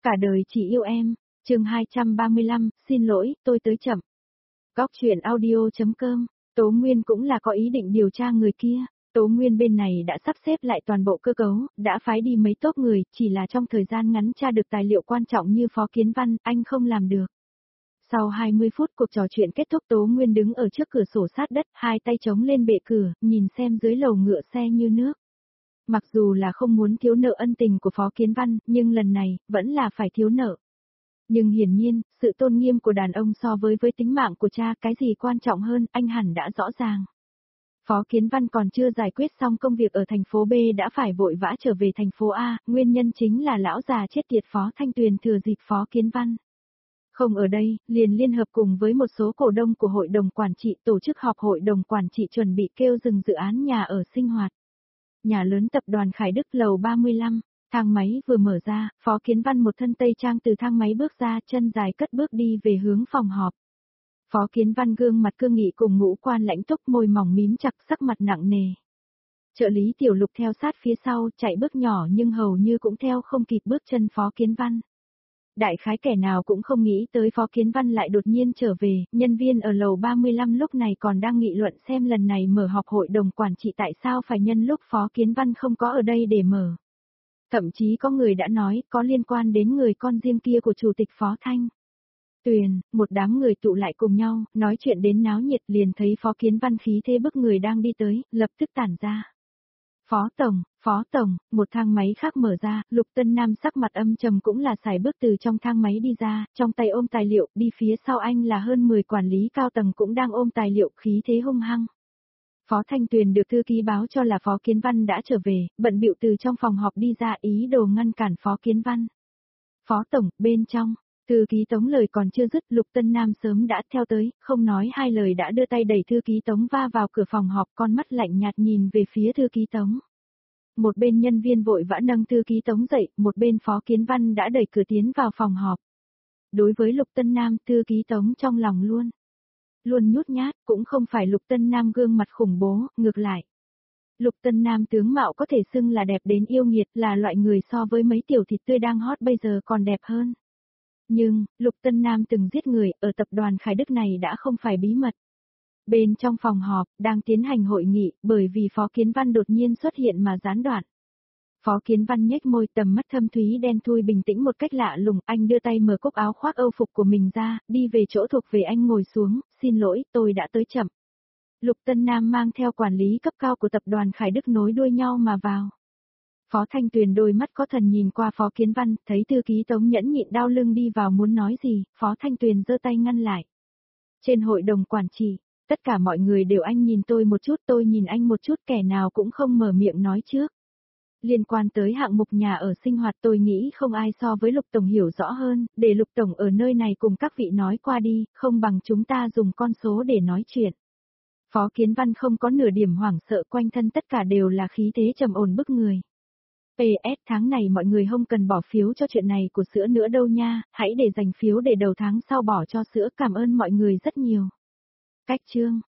Cả đời chỉ yêu em, chương 235, xin lỗi, tôi tới chậm. Góc chuyện audio.com, Tố Nguyên cũng là có ý định điều tra người kia. Tố Nguyên bên này đã sắp xếp lại toàn bộ cơ cấu, đã phái đi mấy tốp người, chỉ là trong thời gian ngắn tra được tài liệu quan trọng như Phó Kiến Văn, anh không làm được. Sau 20 phút cuộc trò chuyện kết thúc, Tố Nguyên đứng ở trước cửa sổ sát đất, hai tay chống lên bệ cửa, nhìn xem dưới lầu ngựa xe như nước. Mặc dù là không muốn thiếu nợ ân tình của Phó Kiến Văn, nhưng lần này, vẫn là phải thiếu nợ. Nhưng hiển nhiên, sự tôn nghiêm của đàn ông so với tính mạng của cha, cái gì quan trọng hơn, anh hẳn đã rõ ràng. Phó Kiến Văn còn chưa giải quyết xong công việc ở thành phố B đã phải vội vã trở về thành phố A, nguyên nhân chính là lão già chết tiệt Phó Thanh Tuyền thừa dịp Phó Kiến Văn không ở đây, liền liên hợp cùng với một số cổ đông của hội đồng quản trị tổ chức họp hội đồng quản trị chuẩn bị kêu dừng dự án nhà ở sinh hoạt. Nhà lớn tập đoàn Khải Đức lầu 35, thang máy vừa mở ra, Phó Kiến Văn một thân tây trang từ thang máy bước ra, chân dài cất bước đi về hướng phòng họp. Phó Kiến Văn gương mặt cương nghị cùng ngũ quan lãnh túc, môi mỏng mím chặt, sắc mặt nặng nề. Trợ lý Tiểu Lục theo sát phía sau, chạy bước nhỏ nhưng hầu như cũng theo không kịp bước chân Phó Kiến Văn. Đại khái kẻ nào cũng không nghĩ tới Phó Kiến Văn lại đột nhiên trở về, nhân viên ở lầu 35 lúc này còn đang nghị luận xem lần này mở họp hội đồng quản trị tại sao phải nhân lúc Phó Kiến Văn không có ở đây để mở. Thậm chí có người đã nói có liên quan đến người con riêng kia của Chủ tịch Phó Thanh Tuyền, một đám người tụ lại cùng nhau, nói chuyện đến náo nhiệt, liền thấy Phó Kiến Văn khí thế bức người đang đi tới, lập tức tản ra. Phó Tổng, một thang máy khác mở ra, Lục Tân Nam sắc mặt âm trầm cũng là sải bước từ trong thang máy đi ra, trong tay ôm tài liệu, đi phía sau anh là hơn 10 quản lý cao tầng cũng đang ôm tài liệu, khí thế hung hăng. Phó Thanh Tuyền được thư ký báo cho là Phó Kiến Văn đã trở về, bận bịu từ trong phòng họp đi ra, ý đồ ngăn cản Phó Kiến Văn. Phó Tổng, bên trong. Thư ký Tống lời còn chưa dứt, Lục Tân Nam sớm đã theo tới, không nói hai lời đã đưa tay đẩy thư ký Tống va vào cửa phòng họp, con mắt lạnh nhạt nhìn về phía thư ký Tống. Một bên nhân viên vội vã nâng thư ký Tống dậy, một bên Phó Kiến Văn đã đẩy cửa tiến vào phòng họp. Đối với Lục Tân Nam, thư ký Tống trong lòng luôn nhút nhát, cũng không phải Lục Tân Nam gương mặt khủng bố, ngược lại. Lục Tân Nam tướng mạo có thể xưng là đẹp đến yêu nghiệt, là loại người so với mấy tiểu thịt tươi đang hot bây giờ còn đẹp hơn. Nhưng, Lục Tân Nam từng giết người, ở tập đoàn Khải Đức này đã không phải bí mật. Bên trong phòng họp, đang tiến hành hội nghị, bởi vì Phó Kiến Văn đột nhiên xuất hiện mà gián đoạn. Phó Kiến Văn nhếch môi, tầm mắt thâm thúy đen thui bình tĩnh một cách lạ lùng, anh đưa tay mở cúc áo khoác Âu phục của mình ra, đi về chỗ thuộc về anh ngồi xuống, xin lỗi, tôi đã tới chậm. Lục Tân Nam mang theo quản lý cấp cao của tập đoàn Khải Đức nối đuôi nhau mà vào. Phó Thanh Tuyền đôi mắt có thần nhìn qua Phó Kiến Văn, thấy thư ký Tống nhẫn nhịn đau lưng đi vào muốn nói gì, Phó Thanh Tuyền giơ tay ngăn lại. Trên hội đồng quản trị, tất cả mọi người đều anh nhìn tôi một chút, tôi nhìn anh một chút, kẻ nào cũng không mở miệng nói trước. Liên quan tới hạng mục nhà ở sinh hoạt, tôi nghĩ không ai so với Lục Tổng hiểu rõ hơn, để Lục Tổng ở nơi này cùng các vị nói qua đi, không bằng chúng ta dùng con số để nói chuyện. Phó Kiến Văn không có nửa điểm hoảng sợ, quanh thân tất cả đều là khí thế trầm ổn bức người. PS tháng này mọi người không cần bỏ phiếu cho chuyện này của sữa nữa đâu nha, hãy để dành phiếu để đầu tháng sau bỏ cho sữa, cảm ơn mọi người rất nhiều. Cách chương